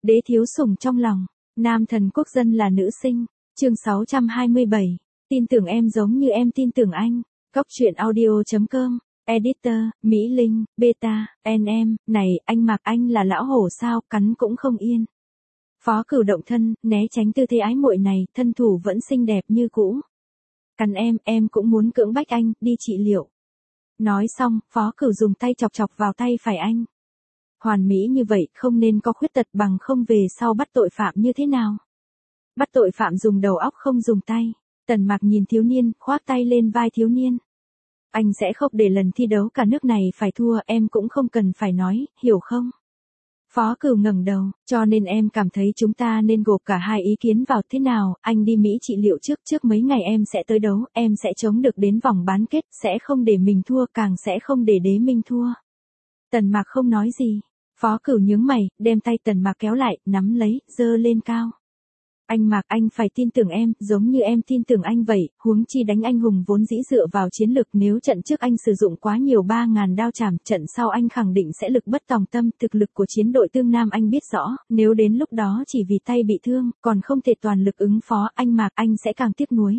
Đế thiếu sủng trong lòng, nam thần quốc dân là nữ sinh, chương 627, tin tưởng em giống như em tin tưởng anh, Góc truyện audio.com, editor, Mỹ Linh, beta, NM, này, anh Mạc anh là lão hổ sao, cắn cũng không yên. Phó Cửu động thân, né tránh tư thế ái muội này, thân thủ vẫn xinh đẹp như cũ. Cắn em cũng muốn cưỡng bách anh, đi trị liệu. Nói xong, Phó Cửu dùng tay chọc chọc vào tay phải anh. Hoàn mỹ như vậy, không nên có khuyết tật bằng không về sau bắt tội phạm như thế nào. Bắt tội phạm dùng đầu óc không dùng tay. Tần Mạc nhìn thiếu niên, khoác tay lên vai thiếu niên. Anh sẽ không để lần thi đấu cả nước này phải thua, em cũng không cần phải nói, hiểu không? Phó Cửu ngẩng đầu, cho nên em cảm thấy chúng ta nên gộp cả hai ý kiến vào thế nào, anh đi Mỹ trị liệu trước mấy ngày em sẽ tới đấu, em sẽ chống được đến vòng bán kết, sẽ không để mình thua, càng sẽ không để Đế Minh thua. Tần Mạc không nói gì, Phó Cửu nhướng mày, đem tay Tần Mạc kéo lại, nắm lấy, giơ lên cao. Anh Mạc, anh phải tin tưởng em, giống như em tin tưởng anh vậy, huống chi đánh anh hùng vốn dĩ dựa vào chiến lực, nếu trận trước anh sử dụng quá nhiều 3.000 đao chảm, trận sau anh khẳng định sẽ lực bất tòng tâm, thực lực của chiến đội Tương Nam anh biết rõ, nếu đến lúc đó chỉ vì tay bị thương, còn không thể toàn lực ứng phó, anh Mạc anh sẽ càng tiếc nuối.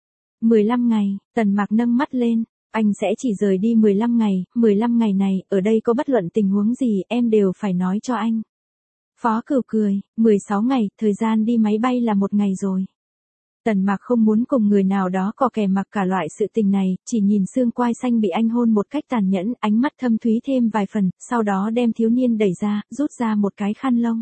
15 ngày, Tần Mạc nâng mắt lên, anh sẽ chỉ rời đi 15 ngày này, ở đây có bất luận tình huống gì, em đều phải nói cho anh. Phó Cửu cười, 16 ngày, thời gian đi máy bay là 1 ngày rồi. Tần Mạc không muốn cùng người nào đó có kẻ mặc cả loại sự tình này, chỉ nhìn xương quai xanh bị anh hôn một cách tàn nhẫn, ánh mắt thâm thúy thêm vài phần, sau đó đem thiếu niên đẩy ra, rút ra một cái khăn lông.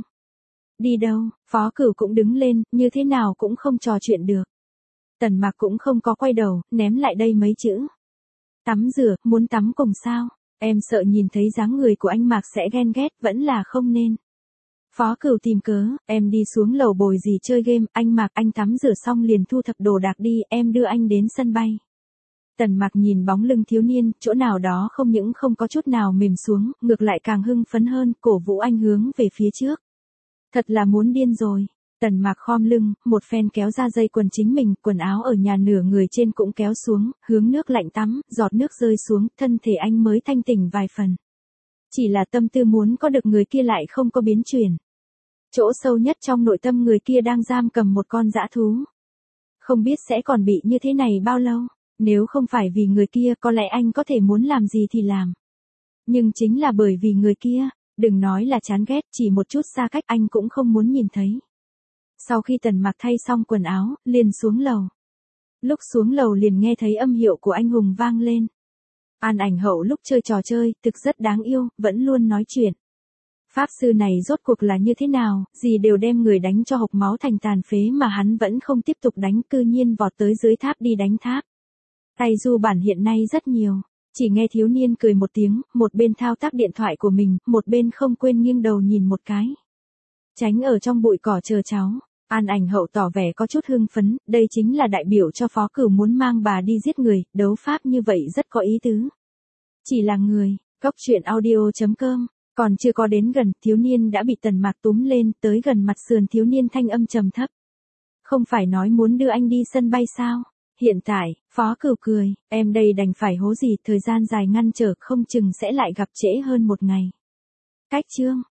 Đi đâu, Phó Cửu cũng đứng lên, như thế nào cũng không trò chuyện được. Tần Mạc cũng không có quay đầu, ném lại đây mấy chữ. Tắm rửa, muốn tắm cùng sao? Em sợ nhìn thấy dáng người của anh Mạc sẽ ghen ghét, vẫn là không nên. Phó Cửu tìm cớ, em đi xuống lầu bồi gì chơi game, anh Mạc anh tắm rửa xong liền thu thập đồ đạc đi, em đưa anh đến sân bay. Tần Mạc nhìn bóng lưng thiếu niên, chỗ nào đó không những không có chút nào mềm xuống, ngược lại càng hưng phấn hơn, cổ vũ anh hướng về phía trước. Thật là muốn điên rồi. Tần Mạc khom lưng, một phen kéo ra dây quần chính mình, quần áo ở nhà nửa người trên cũng kéo xuống, hướng nước lạnh tắm, giọt nước rơi xuống, thân thể anh mới thanh tỉnh vài phần. Chỉ là tâm tư muốn có được người kia lại không có biến chuyển. Chỗ sâu nhất trong nội tâm người kia đang giam cầm một con dã thú. Không biết sẽ còn bị như thế này bao lâu, nếu không phải vì người kia có lẽ anh có thể muốn làm gì thì làm. Nhưng chính là bởi vì người kia, đừng nói là chán ghét, chỉ một chút xa cách anh cũng không muốn nhìn thấy. Sau khi Tần Mạc thay xong quần áo, liền xuống lầu. Lúc xuống lầu liền nghe thấy âm hiệu của anh hùng vang lên. An Ảnh Hậu lúc chơi trò chơi, thực rất đáng yêu, vẫn luôn nói chuyện. Pháp sư này rốt cuộc là như thế nào, gì đều đem người đánh cho hộc máu thành tàn phế mà hắn vẫn không tiếp tục đánh, cư nhiên vọt tới dưới tháp đi đánh tháp. Tay du bản hiện nay rất nhiều, chỉ nghe thiếu niên cười một tiếng, một bên thao tác điện thoại của mình, một bên không quên nghiêng đầu nhìn một cái. Tránh ở trong bụi cỏ chờ cháu. An Ảnh Hậu tỏ vẻ có chút hưng phấn, đây chính là đại biểu cho Phó Cửu muốn mang bà đi giết người, đấu pháp như vậy rất có ý tứ. Chỉ là người, Góc truyện audio.com, còn chưa có đến gần, thiếu niên đã bị Tần Mạc túm lên, tới gần mặt sườn thiếu niên thanh âm trầm thấp. Không phải nói muốn đưa anh đi sân bay sao? Hiện tại, Phó Cửu cười, em đây đành phải hố gì, thời gian dài ngăn trở không chừng sẽ lại gặp trễ hơn 1 ngày. Cách chương.